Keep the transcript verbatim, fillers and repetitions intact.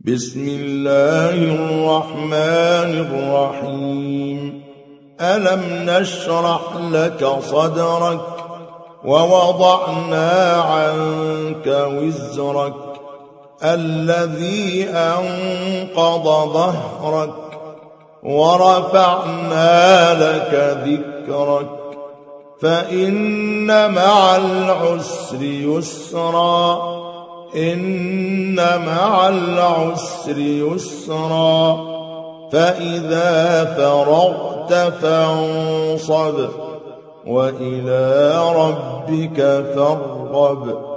بسم الله الرحمن الرحيم ألم نشرح لك صدرك ووضعنا عنك وزرك الذي أنقض ظهرك ورفعنا لك ذكرك فإن مع العسر يسرا إن مع العسر يسرا فإذا فرغت فانصب وإلى ربك فارغب.